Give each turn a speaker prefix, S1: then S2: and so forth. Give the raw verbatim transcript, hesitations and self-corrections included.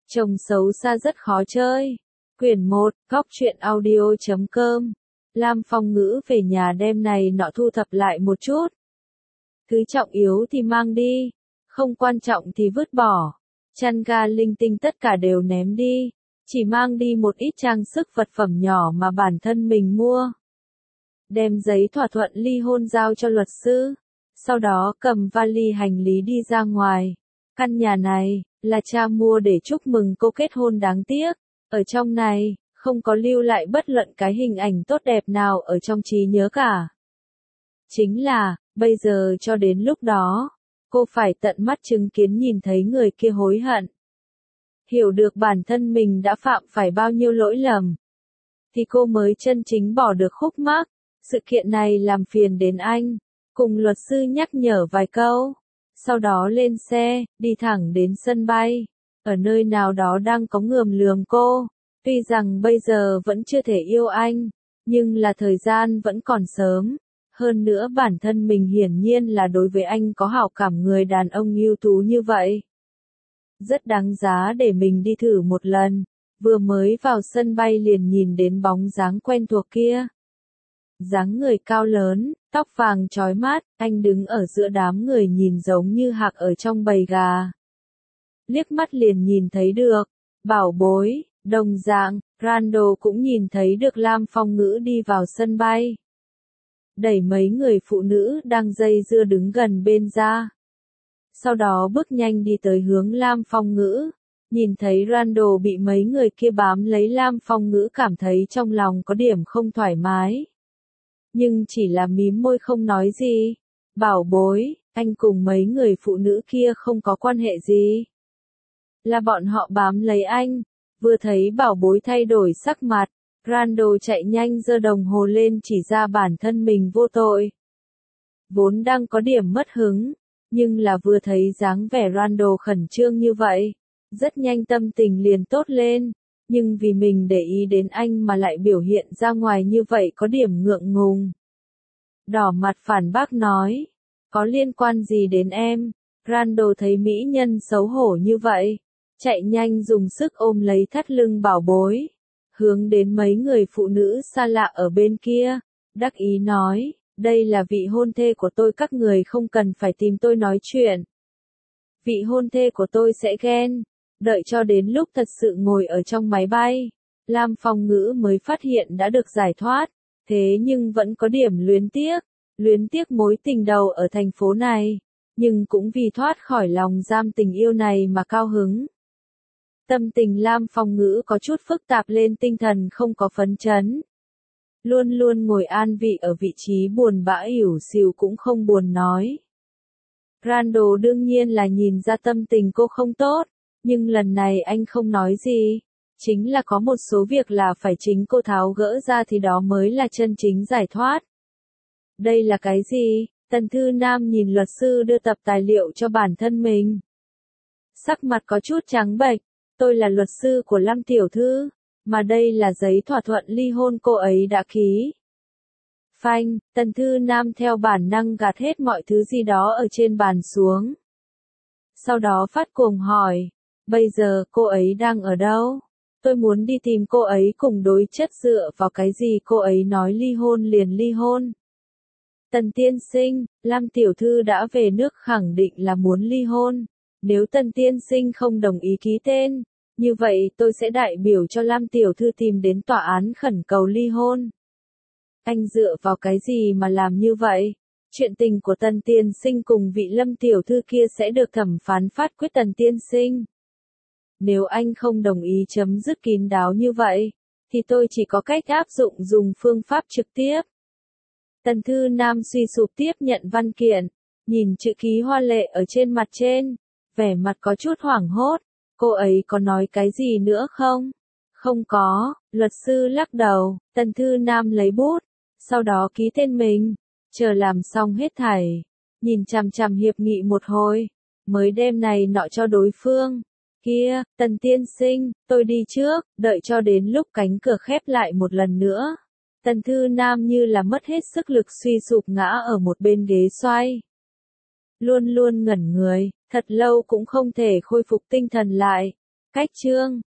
S1: Chồng xấu xa rất khó chơi. Quyển một, góc truyện audio chấm com. Lam Phong Ngữ về nhà đêm này nọ thu thập lại một chút. Thứ trọng yếu thì mang đi, không quan trọng thì vứt bỏ. Chăn ga linh tinh tất cả đều ném đi, chỉ mang đi một ít trang sức vật phẩm nhỏ mà bản thân mình mua. Đem giấy thỏa thuận ly hôn giao cho luật sư, sau đó cầm vali hành lý đi ra ngoài. Căn nhà này là cha mua để chúc mừng cô kết hôn đáng tiếc, ở trong này không có lưu lại bất luận cái hình ảnh tốt đẹp nào ở trong trí nhớ cả. Chính là, bây giờ cho đến lúc đó, cô phải tận mắt chứng kiến nhìn thấy người kia hối hận. Hiểu được bản thân mình đã phạm phải bao nhiêu lỗi lầm, thì cô mới chân chính bỏ được khúc mắc. Sự kiện này làm phiền đến anh, cùng luật sư nhắc nhở vài câu, sau đó lên xe, đi thẳng đến sân bay. Ở nơi nào đó đang có ngườm lườm cô, tuy rằng bây giờ vẫn chưa thể yêu anh, nhưng là thời gian vẫn còn sớm. Hơn nữa bản thân mình hiển nhiên là đối với anh có hảo cảm, người đàn ông ưu tú như vậy. Rất đáng giá để mình đi thử một lần. Vừa mới vào sân bay liền nhìn đến bóng dáng quen thuộc kia. Dáng người cao lớn, tóc vàng chói mắt, anh đứng ở giữa đám người nhìn giống như hạc ở trong bầy gà. Liếc mắt liền nhìn thấy được, bảo bối, đồng dạng, Randall cũng nhìn thấy được Lam Phong Ngữ đi vào sân bay. Đẩy mấy người phụ nữ đang dây dưa đứng gần bên ra. Sau đó bước nhanh đi tới hướng Lam Phong Ngữ. Nhìn thấy Randall bị mấy người kia bám lấy, Lam Phong Ngữ cảm thấy trong lòng có điểm không thoải mái. Nhưng chỉ là mím môi không nói gì. Bảo bối, anh cùng mấy người phụ nữ kia không có quan hệ gì. Là bọn họ bám lấy anh. Vừa thấy bảo bối thay đổi sắc mặt, Randall chạy nhanh giơ đồng hồ lên chỉ ra bản thân mình vô tội. Vốn đang có điểm mất hứng, nhưng là vừa thấy dáng vẻ Randall khẩn trương như vậy, rất nhanh tâm tình liền tốt lên. Nhưng vì mình để ý đến anh mà lại biểu hiện ra ngoài như vậy có điểm ngượng ngùng. Đỏ mặt phản bác nói, có liên quan gì đến em? Randall thấy mỹ nhân xấu hổ như vậy, chạy nhanh dùng sức ôm lấy thắt lưng bảo bối, hướng đến mấy người phụ nữ xa lạ ở bên kia, đắc ý nói, đây là vị hôn thê của tôi, các người không cần phải tìm tôi nói chuyện. Vị hôn thê của tôi sẽ ghen. Đợi cho đến lúc thật sự ngồi ở trong máy bay, Lam Phong Ngữ mới phát hiện đã được giải thoát, thế nhưng vẫn có điểm luyến tiếc, luyến tiếc mối tình đầu ở thành phố này, nhưng cũng vì thoát khỏi lòng giam tình yêu này mà cao hứng. Tâm tình Lam Phong Ngữ có chút phức tạp lên, tinh thần không có phấn chấn. Luôn luôn ngồi an vị ở vị trí buồn bã ỉu xìu cũng không buồn nói. Randall đương nhiên là nhìn ra tâm tình cô không tốt. Nhưng lần này anh không nói gì, chính là có một số việc là phải chính cô tháo gỡ ra thì đó mới là chân chính giải thoát. Đây là cái gì? Tần Thư Nam nhìn luật sư đưa tập tài liệu cho bản thân mình. Sắc mặt có chút trắng bệch, tôi là luật sư của Lam tiểu thư, mà đây là giấy thỏa thuận ly hôn cô ấy đã ký. Phanh, Tần Thư Nam theo bản năng gạt hết mọi thứ gì đó ở trên bàn xuống. Sau đó phát cuồng hỏi. Bây giờ cô ấy đang ở đâu? Tôi muốn đi tìm cô ấy cùng đối chất, dựa vào cái gì cô ấy nói ly hôn liền ly hôn? Tần tiên sinh, Lam tiểu thư đã về nước khẳng định là muốn ly hôn. Nếu Tần tiên sinh không đồng ý ký tên, như vậy tôi sẽ đại biểu cho Lam tiểu thư tìm đến tòa án khẩn cầu ly hôn. Anh dựa vào cái gì mà làm như vậy? Chuyện tình của Tần tiên sinh cùng vị Lâm tiểu thư kia sẽ được thẩm phán phát quyết. Tần tiên sinh, nếu anh không đồng ý chấm dứt kín đáo như vậy, thì tôi chỉ có cách áp dụng dùng phương pháp trực tiếp. Tần Thư Nam suy sụp tiếp nhận văn kiện, nhìn chữ ký hoa lệ ở trên mặt trên, vẻ mặt có chút hoảng hốt. Cô ấy có nói cái gì nữa không? Không có, luật sư lắc đầu. Tần Thư Nam lấy bút, sau đó ký tên mình, chờ làm xong hết thảy, nhìn chằm chằm hiệp nghị một hồi, mới đem này nọ cho đối phương. Kia, Tần tiên sinh, tôi đi trước, đợi cho đến lúc cánh cửa khép lại một lần nữa. Tần Thư Nam như là mất hết sức lực suy sụp ngã ở một bên ghế xoay. Luôn luôn ngẩn người, thật lâu cũng không thể khôi phục tinh thần lại. Khách chương